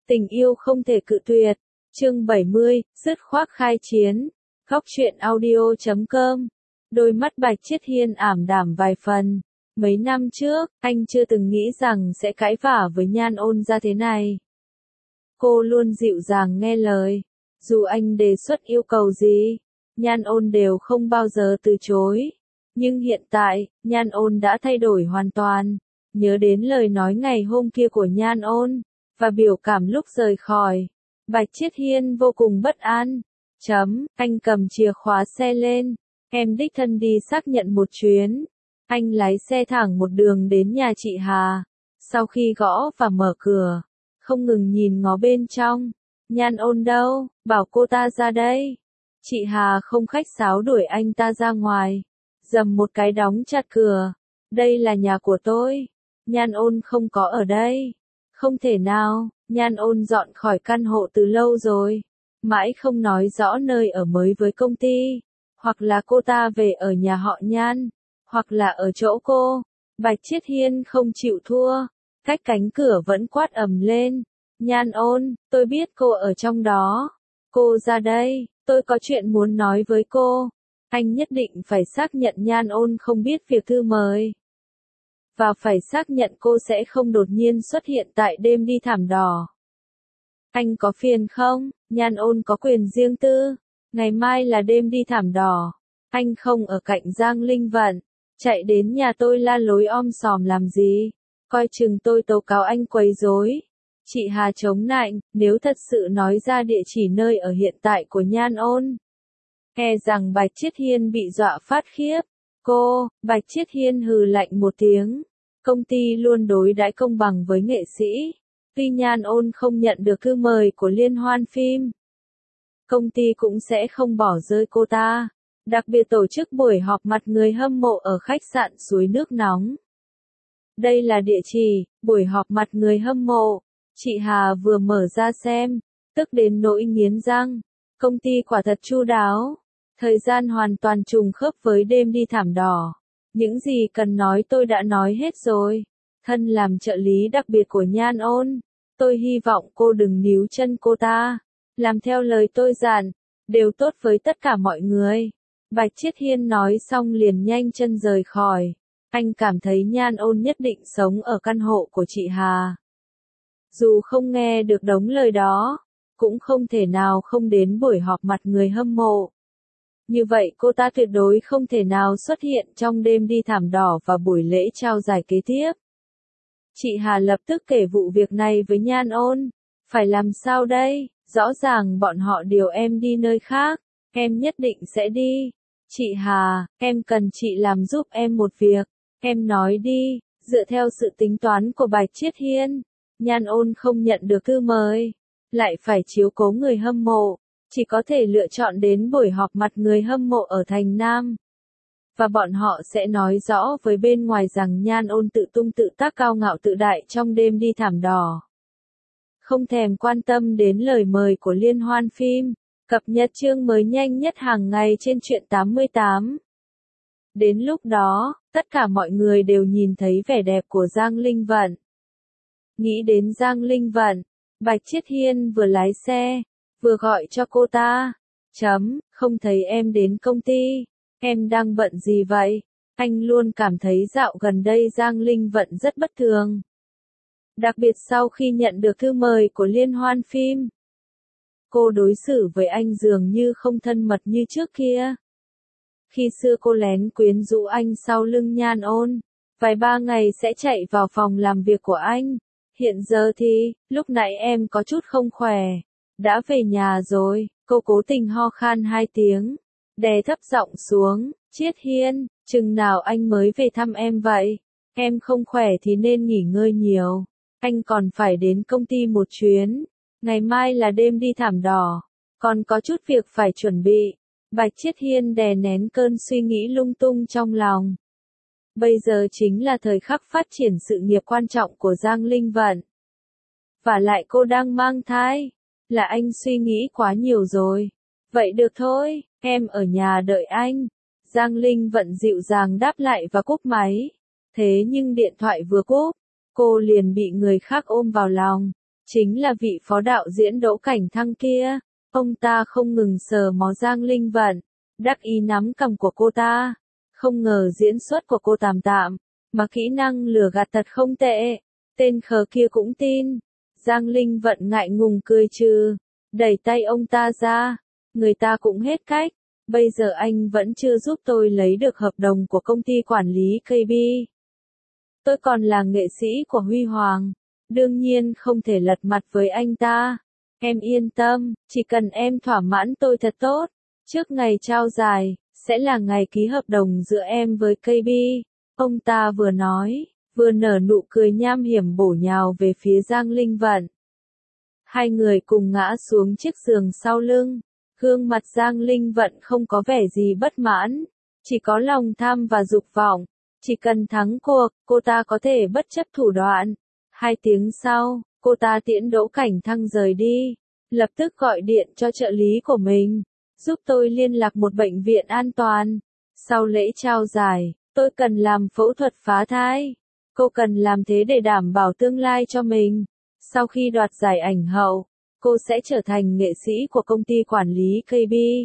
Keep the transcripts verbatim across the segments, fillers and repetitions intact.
Tình yêu không thể cự tuyệt. Chương bảy mươi, dứt khoát khai chiến. Góc truyện audio chấm com. Đôi mắt Bạch Chiết Hiên ảm đạm vài phần. Mấy năm trước, anh chưa từng nghĩ rằng sẽ cãi vã với Nhan Ôn ra thế này. Cô luôn dịu dàng nghe lời. Dù anh đề xuất yêu cầu gì, Nhan Ôn đều không bao giờ từ chối. Nhưng hiện tại, Nhan Ôn đã thay đổi hoàn toàn. Nhớ đến lời nói ngày hôm kia của Nhan Ôn, và biểu cảm lúc rời khỏi, Bạch Chiết Hiên vô cùng bất an. Chấm, anh cầm chìa khóa xe lên. Em đích thân đi xác nhận một chuyến. Anh lái xe thẳng một đường đến nhà chị Hà. Sau khi gõ và mở cửa, không ngừng nhìn ngó bên trong. Nhan Ôn đâu, bảo cô ta ra đây. Chị Hà không khách sáo đuổi anh ta ra ngoài. Dầm một cái đóng chặt cửa. Đây là nhà của tôi. Nhan Ôn không có ở đây. Không thể nào, Nhan Ôn dọn khỏi căn hộ từ lâu rồi. Mãi không nói rõ nơi ở mới với công ty. Hoặc là cô ta về ở nhà họ Nhan. Hoặc là ở chỗ cô. Bạch Chiết Hiên không chịu thua. Cách cánh cửa vẫn quát ầm lên. Nhan Ôn, tôi biết cô ở trong đó. Cô ra đây, tôi có chuyện muốn nói với cô. Anh nhất định phải xác nhận Nhan Ôn không biết việc thư mời. Và phải xác nhận cô sẽ không đột nhiên xuất hiện tại đêm đi thảm đỏ. Anh có phiền không? Nhan Ôn có quyền riêng tư. Ngày mai là đêm đi thảm đỏ. Anh không ở cạnh Giang Linh Vận. Chạy đến nhà tôi la lối om sòm làm gì? Coi chừng tôi tố cáo anh quấy rối. Chị Hà chống nạnh, nếu thật sự nói ra địa chỉ nơi ở hiện tại của Nhan Ôn, e rằng Bạch Chiết Hiên bị dọa phát khiếp. Cô, Bạch Chiết Hiên hừ lạnh một tiếng. Công ty luôn đối đãi công bằng với nghệ sĩ. Tuy Nhan Ôn không nhận được thư mời của liên hoan phim, công ty cũng sẽ không bỏ rơi cô ta. Đặc biệt tổ chức buổi họp mặt người hâm mộ ở khách sạn Suối Nước Nóng. Đây là địa chỉ, buổi họp mặt người hâm mộ. Chị Hà vừa mở ra xem, tức đến nỗi nghiến răng. Công ty quả thật chu đáo. Thời gian hoàn toàn trùng khớp với đêm đi thảm đỏ. Những gì cần nói tôi đã nói hết rồi. Thân làm trợ lý đặc biệt của Nhan Ôn, tôi hy vọng cô đừng níu chân cô ta. Làm theo lời tôi dặn, đều tốt với tất cả mọi người. Bạch Chiết Hiên nói xong liền nhanh chân rời khỏi. Anh cảm thấy Nhan Ôn nhất định sống ở căn hộ của chị Hà. Dù không nghe được đống lời đó, cũng không thể nào không đến buổi họp mặt người hâm mộ. Như vậy cô ta tuyệt đối không thể nào xuất hiện trong đêm đi thảm đỏ và buổi lễ trao giải kế tiếp. Chị Hà lập tức kể vụ việc này với Nhan Ôn. Phải làm sao đây? Rõ ràng bọn họ điều em đi nơi khác. Em nhất định sẽ đi. Chị Hà, em cần chị làm giúp em một việc. Em nói đi. Dựa theo sự tính toán của Bạch Chiết Hiên, Nhan Ôn không nhận được thư mời, lại phải chiếu cố người hâm mộ, chỉ có thể lựa chọn đến buổi họp mặt người hâm mộ ở thành Nam. Và bọn họ sẽ nói rõ với bên ngoài rằng Nhan Ôn tự tung tự tác cao ngạo tự đại trong đêm đi thảm đỏ. Không thèm quan tâm đến lời mời của liên hoan phim. Cập nhật chương mới nhanh nhất hàng ngày trên truyện tám mươi tám. Đến lúc đó, tất cả mọi người đều nhìn thấy vẻ đẹp của Giang Linh Vận. Nghĩ đến Giang Linh Vận, Bạch Chiết Hiên vừa lái xe, vừa gọi cho cô ta. Chấm, không thấy em đến công ty. Em đang bận gì vậy? Anh luôn cảm thấy dạo gần đây Giang Linh Vận rất bất thường. Đặc biệt sau khi nhận được thư mời của liên hoan phim. Cô đối xử với anh dường như không thân mật như trước kia. Khi xưa cô lén quyến rũ anh sau lưng Nhan Ôn, vài ba ngày sẽ chạy vào phòng làm việc của anh. Hiện giờ thì, lúc nãy em có chút không khỏe. Đã về nhà rồi, cô cố tình ho khan hai tiếng. Đè thấp giọng xuống, Chiết Hiên, chừng nào anh mới về thăm em vậy? Em không khỏe thì nên nghỉ ngơi nhiều. Anh còn phải đến công ty một chuyến. Ngày mai là đêm đi thảm đỏ. Còn có chút việc phải chuẩn bị. Bạch Chiết Hiên đè nén cơn suy nghĩ lung tung trong lòng. Bây giờ chính là thời khắc phát triển sự nghiệp quan trọng của Giang Linh Vận. Và lại cô đang mang thai. Là anh suy nghĩ quá nhiều rồi. Vậy được thôi, em ở nhà đợi anh. Giang Linh Vận dịu dàng đáp lại và cúp máy. Thế nhưng điện thoại vừa cúp, cô liền bị người khác ôm vào lòng. chính là vị phó đạo diễn Đỗ Cảnh Thăng kia. Ông ta không ngừng sờ mó Giang Linh Vận, đắc ý nắm cằm của cô ta. Không ngờ diễn xuất của cô tạm tạm, mà kỹ năng lừa gạt thật không tệ. Tên khờ kia cũng tin. Giang Linh Vận ngại ngùng cười trừ, đẩy tay ông ta ra. Người ta cũng hết cách. Bây giờ anh vẫn chưa giúp tôi lấy được hợp đồng của công ty quản lý ca bê. Tôi còn là nghệ sĩ của Huy Hoàng, đương nhiên không thể lật mặt với anh ta. Em yên tâm, chỉ cần em thỏa mãn tôi thật tốt. Trước ngày trao giải, sẽ là ngày ký hợp đồng giữa em với ca bê. Ông ta vừa nói, vừa nở nụ cười nham hiểm bổ nhào về phía Giang Linh Vận. Hai người cùng ngã xuống chiếc giường sau lưng. Gương mặt Giang Linh Vận không có vẻ gì bất mãn, chỉ có lòng tham và dục vọng. Chỉ cần thắng cuộc, cô ta có thể bất chấp thủ đoạn. Hai tiếng sau, cô ta tiễn Đỗ Cảnh Thăng rời đi, lập tức gọi điện cho trợ lý của mình, giúp tôi liên lạc một bệnh viện an toàn. Sau lễ trao giải, tôi cần làm phẫu thuật phá thai. Cô cần làm thế để đảm bảo tương lai cho mình. Sau khi đoạt giải ảnh hậu, cô sẽ trở thành nghệ sĩ của công ty quản lý ca bê.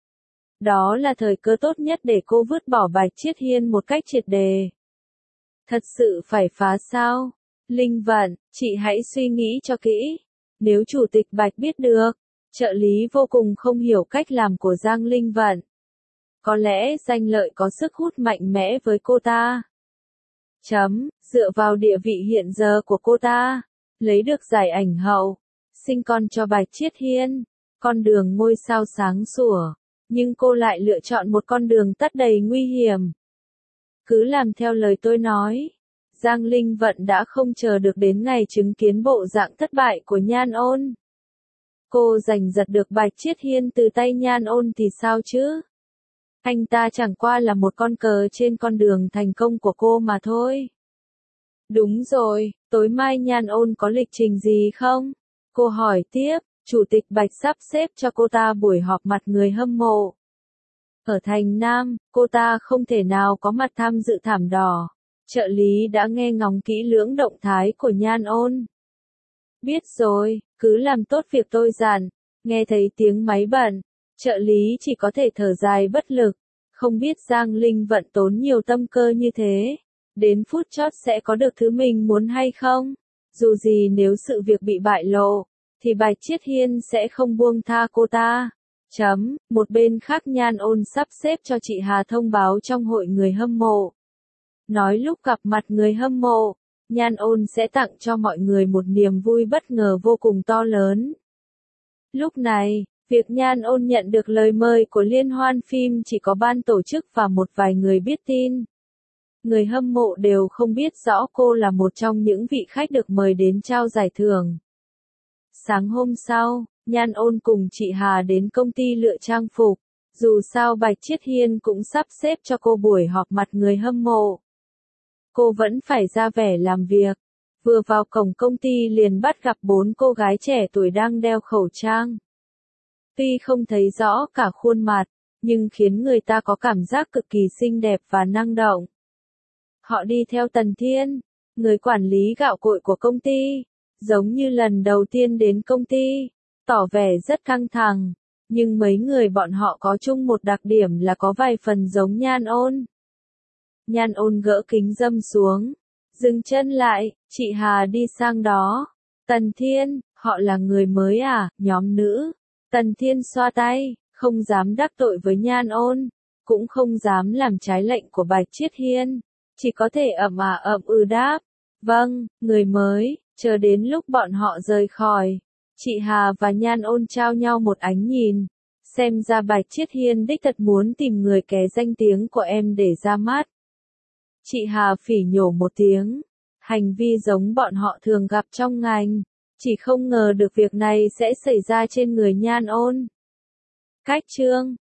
Đó là thời cơ tốt nhất để cô vứt bỏ Bạch Chiết Hiên một cách triệt đề. Thật sự phải phá sao? Linh Vận, chị hãy suy nghĩ cho kỹ. Nếu chủ tịch Bạch biết được, trợ lý vô cùng không hiểu cách làm của Giang Linh Vận. Có lẽ danh lợi có sức hút mạnh mẽ với cô ta. Chấm, dựa vào địa vị hiện giờ của cô ta, lấy được giải ảnh hậu, sinh con cho Bạch Chiết Hiên, con đường ngôi sao sáng sủa, nhưng cô lại lựa chọn một con đường tắt đầy nguy hiểm. Cứ làm theo lời tôi nói. Giang Linh Vận đã không chờ được đến ngày chứng kiến bộ dạng thất bại của Nhan Ôn. Cô giành giật được Bạch Chiết Hiên từ tay Nhan Ôn thì sao chứ? Anh ta chẳng qua là một con cờ trên con đường thành công của cô mà thôi. Đúng rồi, tối mai Nhan Ôn có lịch trình gì không? Cô hỏi tiếp, Chủ tịch Bạch sắp xếp cho cô ta buổi họp mặt người hâm mộ. Ở thành Nam, cô ta không thể nào có mặt tham dự thảm đỏ. Trợ lý đã nghe ngóng kỹ lưỡng động thái của Nhan Ôn. Biết rồi, cứ làm tốt việc tôi dặn. Nghe thấy tiếng máy bận, trợ lý chỉ có thể thở dài bất lực. Không biết Giang Linh Vận tốn nhiều tâm cơ như thế, đến phút chót sẽ có được thứ mình muốn hay không? Dù gì nếu sự việc bị bại lộ, thì Bạch Chiết Hiên sẽ không buông tha cô ta. Chấm, một bên khác Nhan Ôn sắp xếp cho chị Hà thông báo trong hội người hâm mộ. Nói lúc gặp mặt người hâm mộ, Nhan Ôn sẽ tặng cho mọi người một niềm vui bất ngờ vô cùng to lớn. Lúc này, việc Nhan Ôn nhận được lời mời của liên hoan phim chỉ có ban tổ chức và một vài người biết tin. Người hâm mộ đều không biết rõ cô là một trong những vị khách được mời đến trao giải thưởng. Sáng hôm sau, Nhan Ôn cùng chị Hà đến công ty lựa trang phục. Dù sao Bạch Chiết Hiên cũng sắp xếp cho cô buổi họp mặt người hâm mộ. Cô vẫn phải ra vẻ làm việc. Vừa vào cổng công ty liền bắt gặp bốn cô gái trẻ tuổi đang đeo khẩu trang. Tuy không thấy rõ cả khuôn mặt, nhưng khiến người ta có cảm giác cực kỳ xinh đẹp và năng động. Họ đi theo Tần Thiên, người quản lý gạo cội của công ty, giống như lần đầu tiên đến công ty, tỏ vẻ rất căng thẳng, nhưng mấy người bọn họ có chung một đặc điểm là có vài phần giống Nhan Ôn. Nhan Ôn gỡ kính râm xuống, dừng chân lại, chị Hà đi sang đó. Tần Thiên, họ là người mới à, nhóm nữ. Tần Thiên xoa tay, không dám đắc tội với Nhan Ôn, cũng không dám làm trái lệnh của Bạch Chiết Hiên, chỉ có thể ậm à ậm ừ đáp. Vâng, người mới, chờ đến lúc bọn họ rời khỏi. Chị Hà và Nhan Ôn trao nhau một ánh nhìn, xem ra Bạch Chiết Hiên đích thật muốn tìm người ké danh tiếng của em để ra mắt. Chị Hà phỉ nhổ một tiếng, hành vi giống bọn họ thường gặp trong ngành, chỉ không ngờ được việc này sẽ xảy ra trên người Nhan Ôn. Cách chương